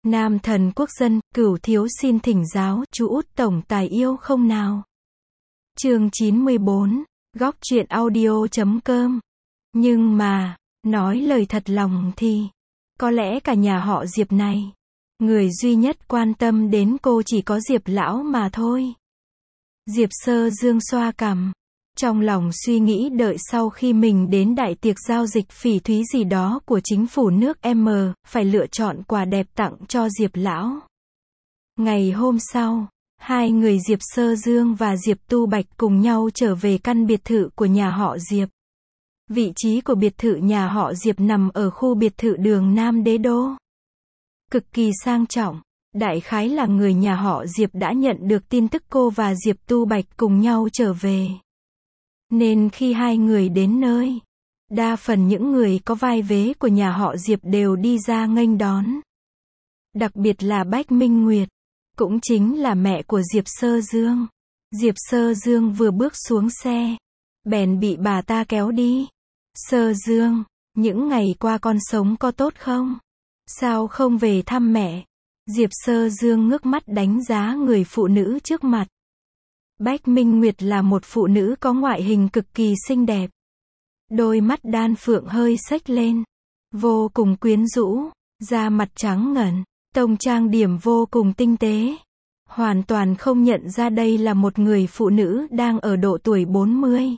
Nam thần quốc dân, Cửu thiếu xin thỉnh giáo, chú út tổng tài yêu không nào? Chương 94, góc truyện audio.com. Nhưng mà, nói lời thật lòng thì, có lẽ cả nhà họ Diệp này, người duy nhất quan tâm đến cô chỉ có Diệp lão mà thôi. Diệp Sơ Dương xoa cằm, trong lòng suy nghĩ đợi sau khi mình đến đại tiệc giao dịch phỉ thúy gì đó của chính phủ nước M, phải lựa chọn quà đẹp tặng cho Diệp lão. Ngày hôm sau, hai người Diệp Sơ Dương và Diệp Tu Bạch cùng nhau trở về căn biệt thự của nhà họ Diệp. Vị trí của biệt thự nhà họ Diệp nằm ở khu biệt thự đường Nam Đế Đô. Cực kỳ sang trọng, đại khái là người nhà họ Diệp đã nhận được tin tức cô và Diệp Tu Bạch cùng nhau trở về. Nên khi hai người đến nơi, đa phần những người có vai vế của nhà họ Diệp đều đi ra nghênh đón. Đặc biệt là Bách Minh Nguyệt, cũng chính là mẹ của Diệp Sơ Dương. Diệp Sơ Dương vừa bước xuống xe, bèn bị bà ta kéo đi. Sơ Dương, những ngày qua con sống có tốt không? Sao không về thăm mẹ? Diệp Sơ Dương ngước mắt đánh giá người phụ nữ trước mặt. Bách Minh Nguyệt là một phụ nữ có ngoại hình cực kỳ xinh đẹp. Đôi mắt đan phượng hơi xếch lên, vô cùng quyến rũ, da mặt trắng ngần, tông trang điểm vô cùng tinh tế. Hoàn toàn không nhận ra đây là một người phụ nữ đang ở độ tuổi 40.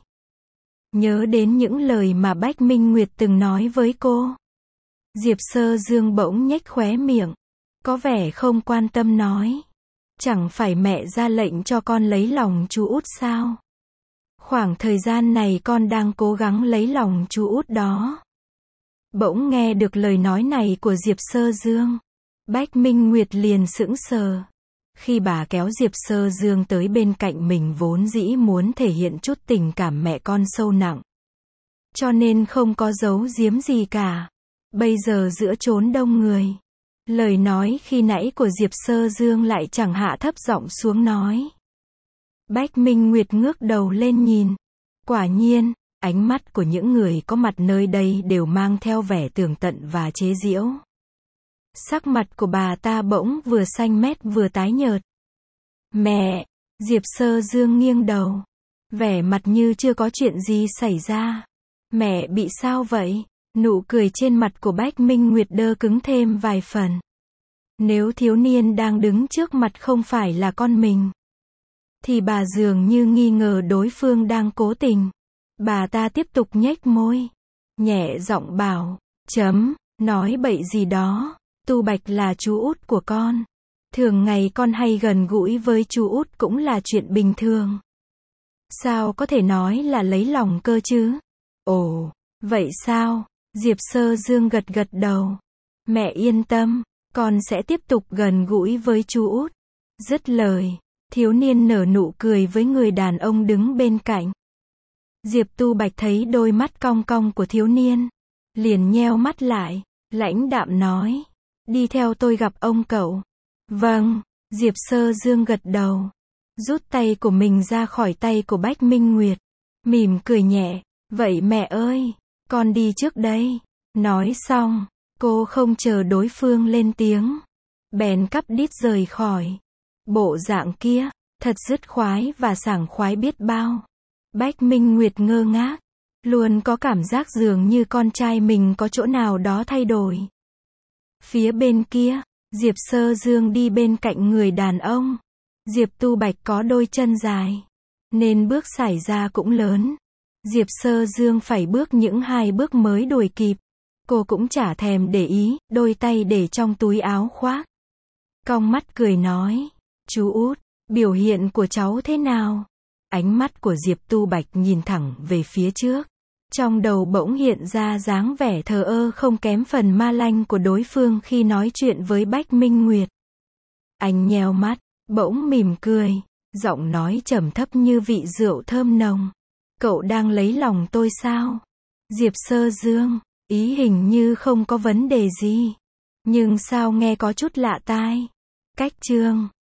Nhớ đến những lời mà Bách Minh Nguyệt từng nói với cô, Diệp Sơ Dương bỗng nhếch khóe miệng, có vẻ không quan tâm nói. Chẳng phải mẹ ra lệnh cho con lấy lòng chú út sao? Khoảng thời gian này con đang cố gắng lấy lòng chú út đó. Bỗng nghe được lời nói này của Diệp Sơ Dương, Bách Minh Nguyệt liền sững sờ. Khi bà kéo Diệp Sơ Dương tới bên cạnh mình vốn dĩ muốn thể hiện chút tình cảm mẹ con sâu nặng. Cho nên không có giấu giếm gì cả. Bây giờ giữa chốn đông người, lời nói khi nãy của Diệp Sơ Dương lại chẳng hạ thấp giọng xuống nói. Bách Minh Nguyệt ngước đầu lên nhìn. Quả nhiên, ánh mắt của những người có mặt nơi đây đều mang theo vẻ tường tận và chế giễu. Sắc mặt của bà ta bỗng vừa xanh mét vừa tái nhợt. Mẹ! Diệp Sơ Dương nghiêng đầu, vẻ mặt như chưa có chuyện gì xảy ra. Mẹ bị sao vậy? Nụ cười trên mặt của Bách Minh Nguyệt đơ cứng thêm vài phần. Nếu thiếu niên đang đứng trước mặt không phải là con mình, thì bà dường như nghi ngờ đối phương đang cố tình. Bà ta tiếp tục nhếch môi, nhẹ giọng bảo, nói bậy gì đó, Tu Bạch là chú út của con. Thường ngày con hay gần gũi với chú út cũng là chuyện bình thường. Sao có thể nói là lấy lòng cơ chứ? Ồ, vậy sao? Diệp Sơ Dương gật gật đầu. Mẹ yên tâm, con sẽ tiếp tục gần gũi với chú út. Dứt lời, thiếu niên nở nụ cười với người đàn ông đứng bên cạnh. Diệp Tu Bạch thấy đôi mắt cong cong của thiếu niên, liền nheo mắt lại, lãnh đạm nói, đi theo tôi gặp ông cậu. Vâng, Diệp Sơ Dương gật đầu, rút tay của mình ra khỏi tay của Bách Minh Nguyệt, mỉm cười nhẹ, vậy mẹ ơi, con đi trước đây. Nói xong, cô không chờ đối phương lên tiếng, bèn cắp đít rời khỏi. Bộ dạng kia, thật dứt khoái và sảng khoái biết bao. Bách Minh Nguyệt ngơ ngác, luôn có cảm giác dường như con trai mình có chỗ nào đó thay đổi. Phía bên kia, Diệp Sơ Dương đi bên cạnh người đàn ông. Diệp Tu Bạch có đôi chân dài, nên bước xảy ra cũng lớn. Diệp Sơ Dương phải bước những 2 bước mới đuổi kịp. Cô cũng chả thèm để ý, đôi tay để trong túi áo khoác. Cong mắt cười nói, chú út, biểu hiện của cháu thế nào? Ánh mắt của Diệp Tu Bạch nhìn thẳng về phía trước. Trong đầu bỗng hiện ra dáng vẻ thờ ơ không kém phần ma lanh của đối phương khi nói chuyện với Bách Minh Nguyệt. Anh nheo mắt, bỗng mỉm cười, giọng nói trầm thấp như vị rượu thơm nồng. Cậu đang lấy lòng tôi sao? Diệp Sơ Dương, ý hình như không có vấn đề gì. Nhưng sao nghe có chút lạ tai. Cách chương